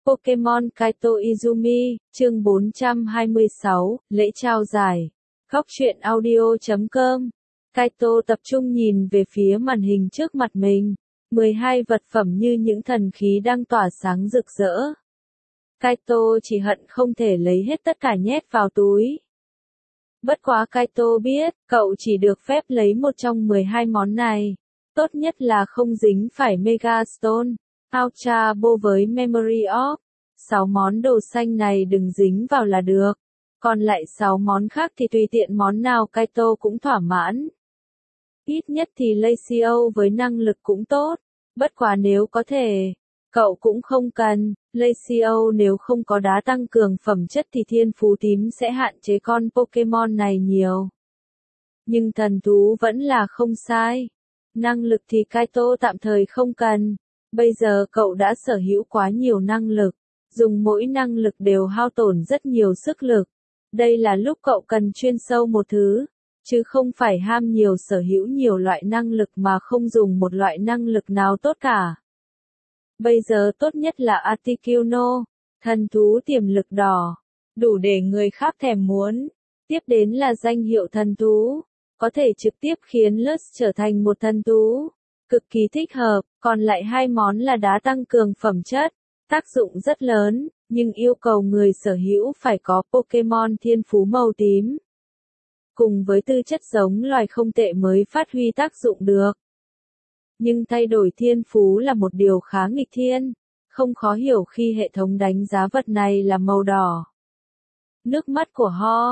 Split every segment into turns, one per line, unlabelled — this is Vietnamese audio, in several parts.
Pokemon Kaito Izumi, chương 426, lễ trao giải. Góc truyện audio.com. Kaito tập trung nhìn về phía màn hình trước mặt mình. 12 vật phẩm như những thần khí đang tỏa sáng rực rỡ. Kaito chỉ hận không thể lấy hết tất cả nhét vào túi. Bất quá Kaito biết, cậu chỉ được phép lấy một trong 12 món này. Tốt nhất là không dính phải Mega Stone, Ultra Ball với Memory Orb. 6 món đồ xanh này đừng dính vào là được. Còn lại 6 món khác thì tùy tiện món nào Kaito cũng thỏa mãn. Ít nhất thì Lacio với năng lực cũng tốt. Bất quá nếu có thể, cậu cũng không cần. Lacio nếu không có đá tăng cường phẩm chất thì thiên phú tím sẽ hạn chế con Pokemon này nhiều. Nhưng thần thú vẫn là không sai. Năng lực thì Kaito tạm thời không cần. Bây giờ cậu đã sở hữu quá nhiều năng lực. Dùng mỗi năng lực đều hao tổn rất nhiều sức lực. Đây là lúc cậu cần chuyên sâu một thứ, chứ không phải ham nhiều sở hữu nhiều loại năng lực mà không dùng một loại năng lực nào tốt cả. Bây giờ tốt nhất là Articuno, thần thú tiềm lực đỏ, đủ để người khác thèm muốn. Tiếp đến là danh hiệu thần thú, có thể trực tiếp khiến Lus trở thành một thần thú, cực kỳ thích hợp. Còn lại 2 món là đá tăng cường phẩm chất, tác dụng rất lớn, nhưng yêu cầu người sở hữu phải có Pokemon thiên phú màu tím. Cùng với tư chất giống loài không tệ mới phát huy tác dụng được. Nhưng thay đổi thiên phú là một điều khá nghịch thiên, không khó hiểu khi hệ thống đánh giá vật này là màu đỏ. Nước mắt của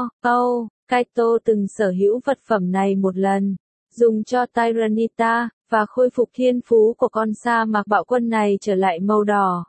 Kaito từng sở hữu vật phẩm này một lần, dùng cho Tyranitar, và khôi phục thiên phú của con sa mạc bạo quân này trở lại màu đỏ.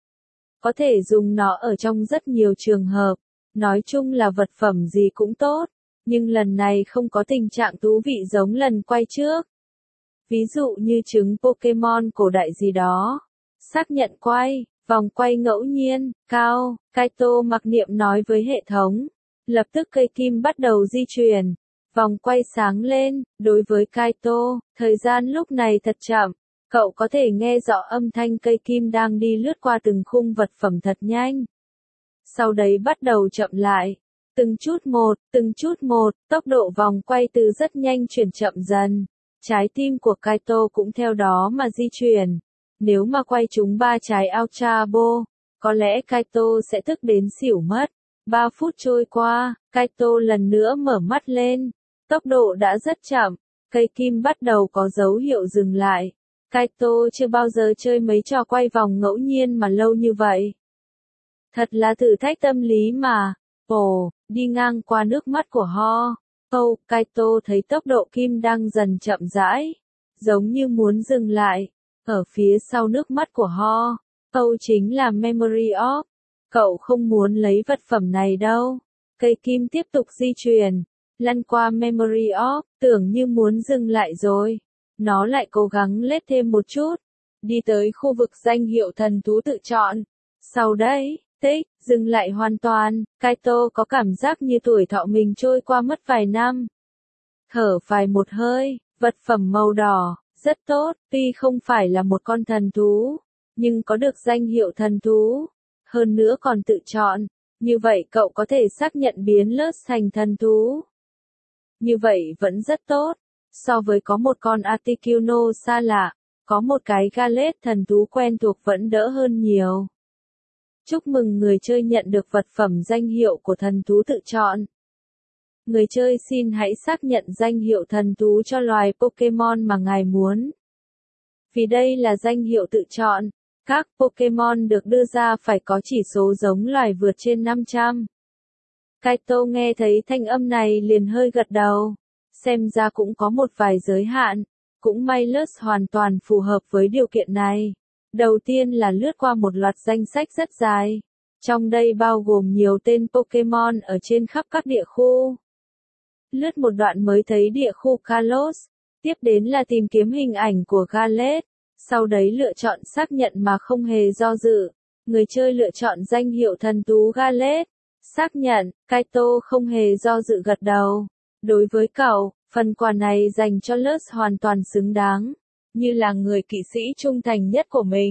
Có thể dùng nó ở trong rất nhiều trường hợp, nói chung là vật phẩm gì cũng tốt, nhưng lần này không có tình trạng thú vị giống lần quay trước. Ví dụ như trứng Pokemon cổ đại gì đó. Xác nhận quay, vòng quay ngẫu nhiên, Kaito mặc niệm nói với hệ thống. Lập tức cây kim bắt đầu di chuyển. Vòng quay sáng lên, đối với Kaito, thời gian lúc này thật chậm. Cậu có thể nghe rõ âm thanh cây kim đang đi lướt qua từng khung vật phẩm thật nhanh. Sau đấy bắt đầu chậm lại. Từng chút một, tốc độ vòng quay từ rất nhanh chuyển chậm dần. Trái tim của Kaito cũng theo đó mà di chuyển. Nếu mà quay trúng 3 trái Ultra Ball, có lẽ Kaito sẽ tức đến xỉu mất. 3 phút trôi qua, Kaito lần nữa mở mắt lên. Tốc độ đã rất chậm, cây kim bắt đầu có dấu hiệu dừng lại. Kaito chưa bao giờ chơi mấy trò quay vòng ngẫu nhiên mà lâu như vậy. Thật là thử thách tâm lý mà. Đi ngang qua nước mắt của Kaito thấy tốc độ kim đang dần chậm rãi, giống như muốn dừng lại. Ở phía sau nước mắt của chính là Memory Orb. Cậu không muốn lấy vật phẩm này đâu. Cây kim tiếp tục di chuyển, lăn qua Memory Orb, tưởng như muốn dừng lại rồi. Nó lại cố gắng lết thêm một chút, đi tới khu vực danh hiệu thần thú tự chọn. Sau đấy, dừng lại hoàn toàn. Kaito có cảm giác như tuổi thọ mình trôi qua mất vài năm. Thở vài một hơi, vật phẩm màu đỏ, rất tốt, tuy không phải là một con thần thú, nhưng có được danh hiệu thần thú, hơn nữa còn tự chọn, như vậy cậu có thể xác nhận biến Lus thành thần thú. Như vậy vẫn rất tốt, so với có một con Articuno xa lạ, có một cái Gallet thần thú quen thuộc vẫn đỡ hơn nhiều. Chúc mừng người chơi nhận được vật phẩm danh hiệu của thần thú tự chọn. Người chơi xin hãy xác nhận danh hiệu thần thú cho loài Pokemon mà ngài muốn. Vì đây là danh hiệu tự chọn, các Pokemon được đưa ra phải có chỉ số giống loài vượt trên 500. Kaito nghe thấy thanh âm này liền hơi gật đầu. Xem ra cũng có một vài giới hạn. Cũng may Lus hoàn toàn phù hợp với điều kiện này. Đầu tiên là lướt qua một loạt danh sách rất dài. Trong đây bao gồm nhiều tên Pokemon ở trên khắp các địa khu. Lướt một đoạn mới thấy địa khu Kalos. Tiếp đến là tìm kiếm hình ảnh của Gallet. Sau đấy lựa chọn xác nhận mà không hề do dự. Người chơi lựa chọn danh hiệu thần thú Gallet. Xác nhận, Kaito không hề do dự gật đầu. Đối với cậu, phần quà này dành cho Lus hoàn toàn xứng đáng. Như là người kỵ sĩ trung thành nhất của mình.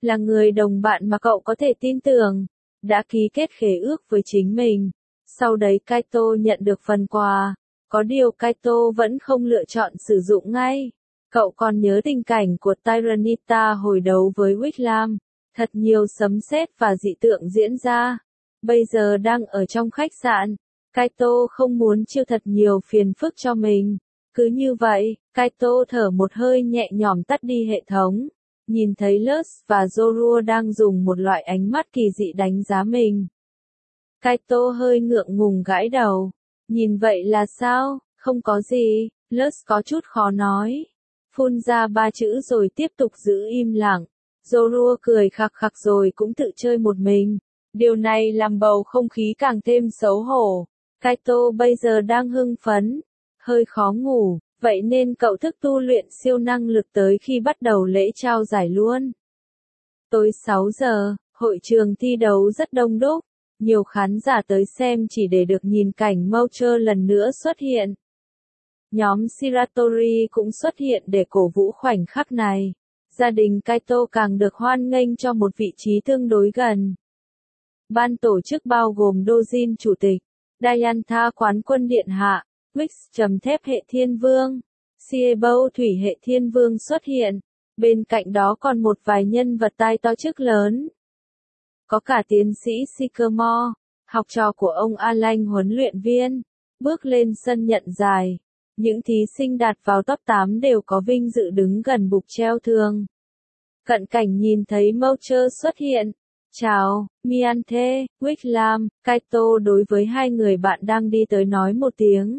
là người đồng bạn mà cậu có thể tin tưởng, đã ký kết khế ước với chính mình. Sau đấy Kaito nhận được phần quà, có điều Kaito vẫn không lựa chọn sử dụng ngay. Cậu còn nhớ tình cảnh của Tyranitar hồi đấu với Wickham, thật nhiều sấm sét và dị tượng diễn ra. Bây giờ đang ở trong khách sạn, Kaito không muốn chịu thật nhiều phiền phức cho mình. Cứ như vậy, Kaito thở một hơi nhẹ nhõm tắt đi hệ thống. Nhìn thấy Lutz và Zorua đang dùng một loại ánh mắt kỳ dị đánh giá mình. Kaito hơi ngượng ngùng gãi đầu. Nhìn vậy là sao? Không có gì, Lutz có chút khó nói. Phun ra 3 chữ rồi tiếp tục giữ im lặng. Zorua cười khặc khặc rồi cũng tự chơi một mình. Điều này làm bầu không khí càng thêm xấu hổ. Kaito bây giờ đang hưng phấn, hơi khó ngủ, vậy nên cậu thức tu luyện siêu năng lực tới khi bắt đầu lễ trao giải luôn. Tối 6 giờ, hội trường thi đấu rất đông đúc, nhiều khán giả tới xem chỉ để được nhìn cảnh Moucher lần nữa xuất hiện. Nhóm Shiratori cũng xuất hiện để cổ vũ khoảnh khắc này. Gia đình Kaito càng được hoan nghênh cho một vị trí tương đối gần. Ban tổ chức bao gồm Dojin chủ tịch, Diantha quán quân điện hạ, Wix trầm thép hệ thiên vương, Siebel thủy hệ thiên vương xuất hiện. Bên cạnh đó còn một vài nhân vật tai to chức lớn. Có cả tiến sĩ Sycamore, học trò của ông Alan huấn luyện viên, bước lên sân nhận giải. Những thí sinh đạt vào top 8 đều có vinh dự đứng gần bục treo thưởng. Cận cảnh nhìn thấy Moucher xuất hiện. Chào, Miante, Wickham, Kaito đối với hai người bạn đang đi tới nói một tiếng.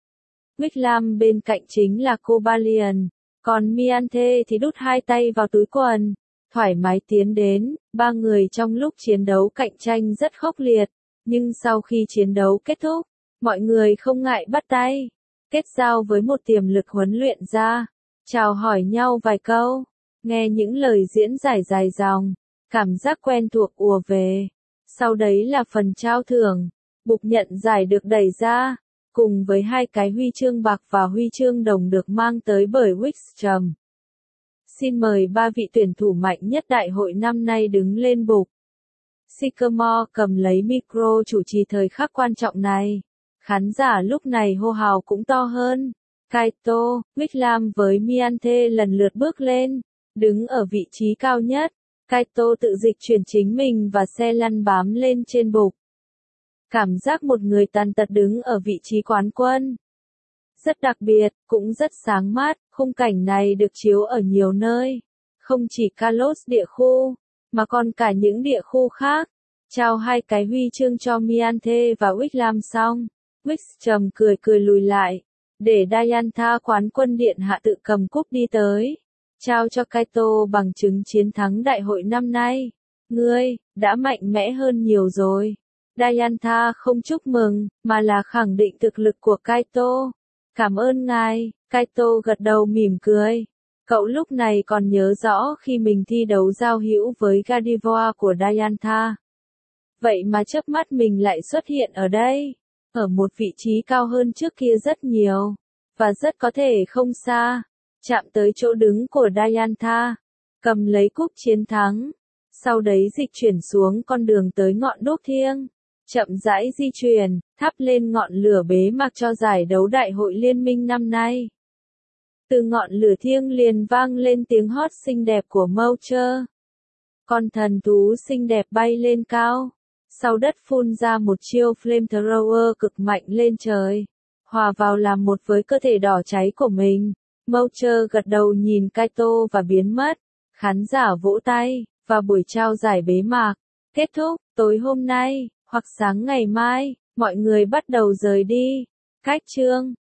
Wickham bên cạnh chính là Cobalion, còn Miante thì đút hai tay vào túi quần, thoải mái tiến đến. Ba người trong lúc chiến đấu cạnh tranh rất khốc liệt, nhưng sau khi chiến đấu kết thúc, mọi người không ngại bắt tay, kết giao với một tiềm lực huấn luyện ra, chào hỏi nhau vài câu, nghe những lời diễn giải dài dòng. Cảm giác quen thuộc ùa về. Sau đấy là phần trao thưởng. Bục nhận giải được đẩy ra, cùng với 2 cái huy chương bạc và huy chương đồng được mang tới bởi Wickstrom. Xin mời 3 vị tuyển thủ mạnh nhất đại hội năm nay đứng lên bục. Sycamore cầm lấy micro chủ trì thời khắc quan trọng này. Khán giả lúc này hô hào cũng to hơn. Kaito, Wickham với Miante lần lượt bước lên, đứng ở vị trí cao nhất. Kaito tự dịch chuyển chính mình và xe lăn bám lên trên bục. Cảm giác một người tàn tật đứng ở vị trí quán quân. Rất đặc biệt, cũng rất sáng mát, khung cảnh này được chiếu ở nhiều nơi. Không chỉ Kalos địa khu, mà còn cả những địa khu khác. Trao 2 cái huy chương cho Miante và Wickham xong. Wickstrom cười cười lùi lại, để Diantha quán quân điện hạ tự cầm cúp đi tới. Trao cho Kaito bằng chứng chiến thắng đại hội năm nay. Ngươi, đã mạnh mẽ hơn nhiều rồi. Diantha không chúc mừng, mà là khẳng định thực lực của Kaito. Cảm ơn ngài, Kaito gật đầu mỉm cười. Cậu lúc này còn nhớ rõ khi mình thi đấu giao hữu với Gardevoir của Diantha. Vậy mà chớp mắt mình lại xuất hiện ở đây, ở một vị trí cao hơn trước kia rất nhiều, và rất có thể không xa. Chạm tới chỗ đứng của Diantha, cầm lấy cúp chiến thắng, sau đấy dịch chuyển xuống con đường tới ngọn đốt thiêng, chậm rãi di chuyển, thắp lên ngọn lửa bế mạc cho giải đấu đại hội liên minh năm nay. Từ ngọn lửa thiêng liền vang lên tiếng hót xinh đẹp của Moucher. Con thần thú xinh đẹp bay lên cao, sau đất phun ra một chiêu flamethrower cực mạnh lên trời, hòa vào làm một với cơ thể đỏ cháy của mình. Moucher gật đầu nhìn Kaito và biến mất. Khán giả vỗ tay, và buổi trao giải bế mạc kết thúc. Tối hôm nay, hoặc sáng ngày mai, mọi người bắt đầu rời đi. Cách chương